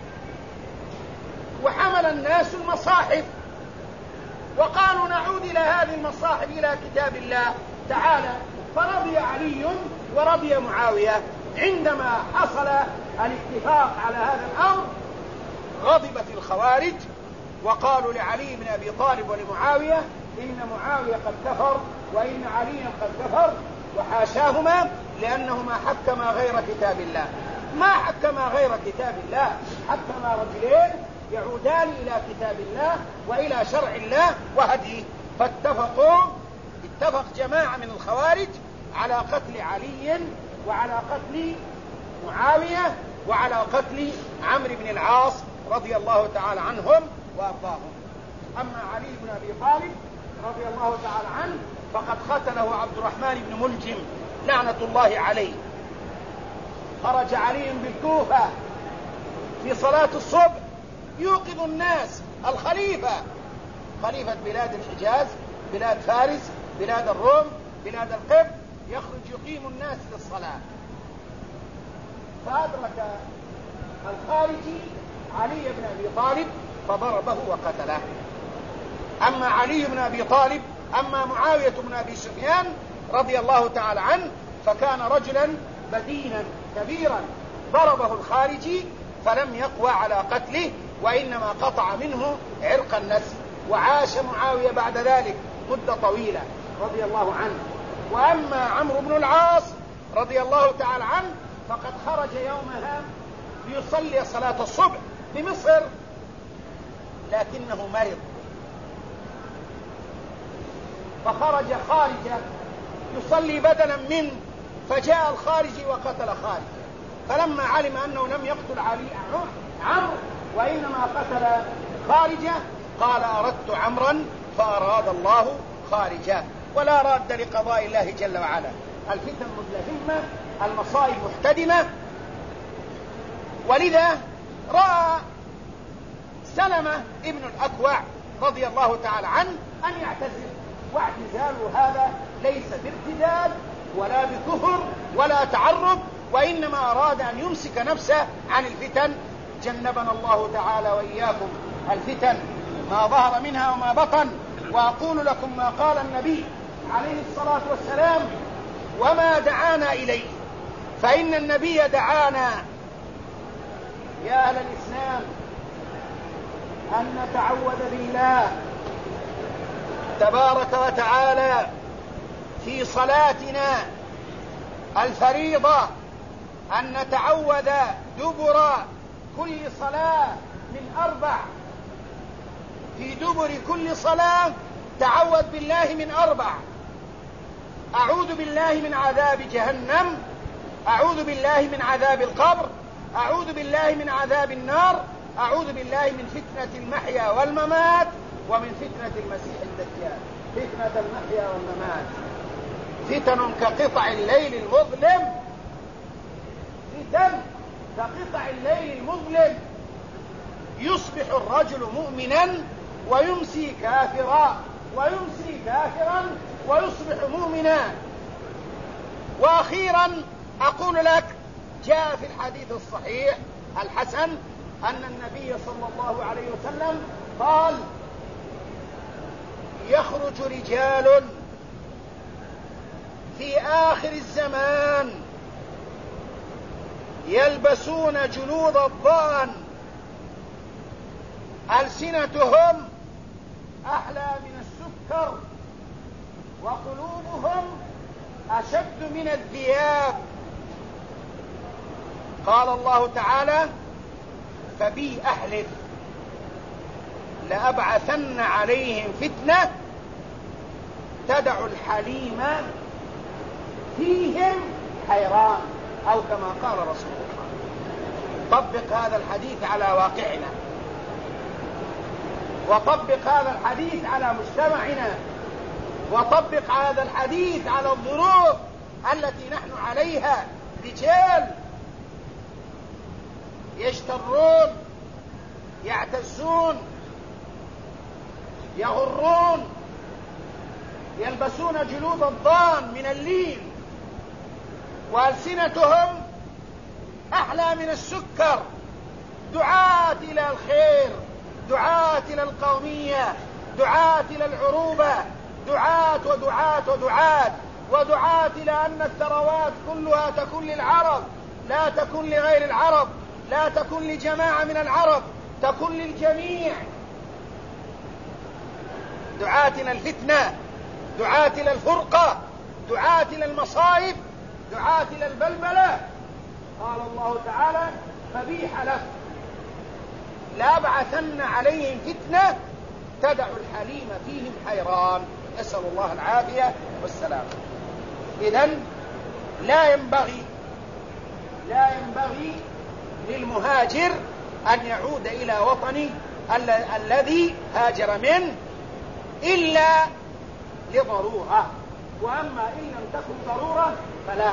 S2: وحمل الناس المصاحف وقالوا نعود إلى هذه المصاحف إلى كتاب الله تعالى، فرضي علي ورضي معاوية. عندما حصل الاتفاق على هذا الأمر غضبت الخوارج وقالوا لعلي بن أبي طالب ولمعاوية إن معاوية قد كفر وإن عليا قد كفر، وحاشاهما لأنهما حكما غير كتاب الله. ما حكما غير كتاب الله، حكما رجلين يعودان إلى كتاب الله وإلى شرع الله وهديه. اتفق جماعة من الخوارج على قتل علي وعلى قتل معاوية وعلى قتل عمرو بن العاص رضي الله تعالى عنهم وأرضاهم. أما علي بن أبي طالب رضي الله تعالى عنه فقد قتله عبد الرحمن بن ملجم لعنة الله عليه. خرج علي بالكوفة في صلاة الصبح يوقظ الناس، الخليفة، خليفة بلاد الحجاز، بلاد فارس، بلاد الروم، بلاد القبط، يخرج يقيم الناس للصلاة. فأدرك الخارجي علي بن أبي طالب فضربه وقتله. أما علي بن أبي طالب، أما معاوية بن أبي سفيان رضي الله تعالى عنه فكان رجلا بدينا كبيرا، ضربه الخارجي فلم يقوى على قتله وإنما قطع منه عرق النسل. وعاش معاوية بعد ذلك مدة طويلة رضي الله عنه. وأما عمرو بن العاص رضي الله تعالى عنه فقد خرج يومها ليصلي صلاة الصبح بمصر لكنه مرض، فخرج خارجا يصلي بدلا منه، فجاء الخارجي وقتل خارجا. فلما علم أنه لم يقتل عمرو وإنما قتل خارجة قال أردت عمرا فأراد الله خارجا. ولا راد لقضاء الله جل وعلا. الفتن مزدهمة، المصائب محتدمة. ولذا رأى سلمة ابن الأكوع رضي الله تعالى عنه أن يعتزل، واعتزاله هذا ليس بارتداد ولا بكفر ولا تعرض، وإنما أراد أن يمسك نفسه عن الفتن. جنبنا الله تعالى وإياكم الفتن ما ظهر منها وما بطن. وأقول لكم ما قال النبي عليه الصلاة والسلام وما دعانا إليه، فإن النبي دعانا يا أهل الإسلام أن نتعوذ بالله تبارك وتعالى في صلاتنا الفريضة، أن نتعوذ دبر كل صلاة من 4. في دبر كل صلاة تعوذ بالله من 4: أعوذ بالله من عذاب جهنم، أعوذ بالله من عذاب القبر، أعوذ بالله من عذاب النار، أعوذ بالله من فتنة المحيا والممات ومن فتنة المسيح الدجال. فتنة المحيا والممات فتن كقطع الليل المظلم، فتن كقطع الليل المظلم، يصبح الرجل مؤمنا ويمسي كافرا، ويمسي كافرا ويصبح مؤمنا. وأخيرا أقول لك جاء في الحديث الصحيح الحسن أن النبي صلى الله عليه وسلم قال يخرج رجال في آخر الزمان يلبسون جلود الضأن، ألسنتهم أحلى من السكر وقلوبهم أشد من الذئاب. قال الله تعالى فبي أحلف لأبعثن عليهم فتنة تدع الحليم فيهم حيران. أو كما قال رسول الله. طبق هذا الحديث على واقعنا، وطبق هذا الحديث على مجتمعنا، وطبق هذا الحديث على الظروف التي نحن عليها. رجال يجترون، يعتزون، يغرون، يلبسون جلود الضان من الليل، وألسنتهم أحلى من السكر، دعاة إلى الخير، دعاة إلى القومية، دعاة إلى العروبة، دعاة ودعاة ودعاة ودعاة إلى أن الثروات كلها تكون للعرب، لا تكون لغير العرب، لا تكون لجماعة من العرب، تكون للجميع. دعاة إلى الفتنة، دعاة إلى الفرقة، دعاة إلى المصائب، دعاة إلى البلبلة. قال الله تعالى: فبيح لك لأبعثن عليهم فتنة تدع الحليم فيهم حيران. نسأل الله العافية والسلام. إذن لا ينبغي للمهاجر أن يعود إلى وطنه الذي هاجر منه إلا لضرورة، وأما إن لم تكن ضرورة فلا،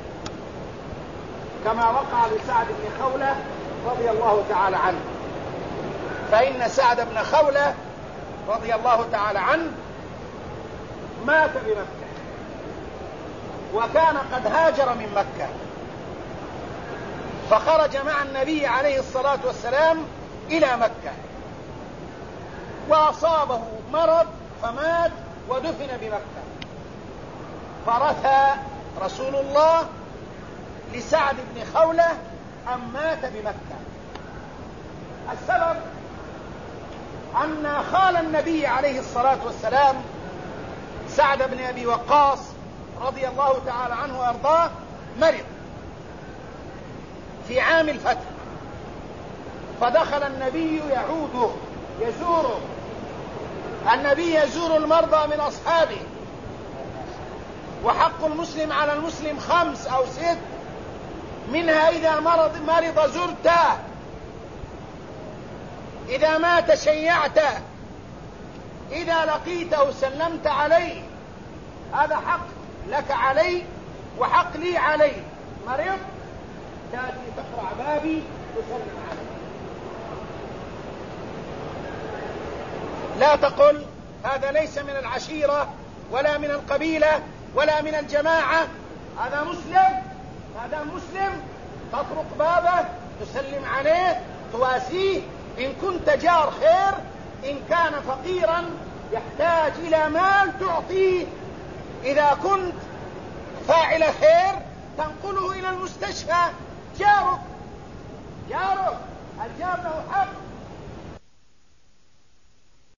S2: كما وقع لسعد بن خولة رضي الله تعالى عنه. فإن سعد بن خولة رضي الله تعالى عنه مات بمكة، وكان قد هاجر من مكة، فخرج مع النبي عليه الصلاة والسلام إلى مكة، وأصابه مرض فمات ودفن بمكة. فرثى رسول الله لسعد بن خولة أن مات بمكة. السبب أن خال النبي عليه الصلاة والسلام سعد بن أبي وقاص رضي الله تعالى عنه وأرضاه مرض في عام الفتح، فدخل النبي يعوده يزوره. النبي يزور المرضى من أصحابه، وحق المسلم على المسلم 5 أو 6، منها إذا مرض زرته، إذا مات شيعته، إذا لقيته سلمت عليه. هذا حق لك عليه وحق لي عليه. مرض تأتي تقرع بابي تسلم عليه، لا تقل هذا ليس من العشيرة ولا من القبيلة ولا من الجماعة، هذا مسلم، تطرق بابه تسلم عليه تواسيه. إن كنت جار خير، إن كان فقيرا يحتاج إلى مال تعطيه، إذا كنت فاعل خير تنقله إلى المستشفى. جارك الجار له حق،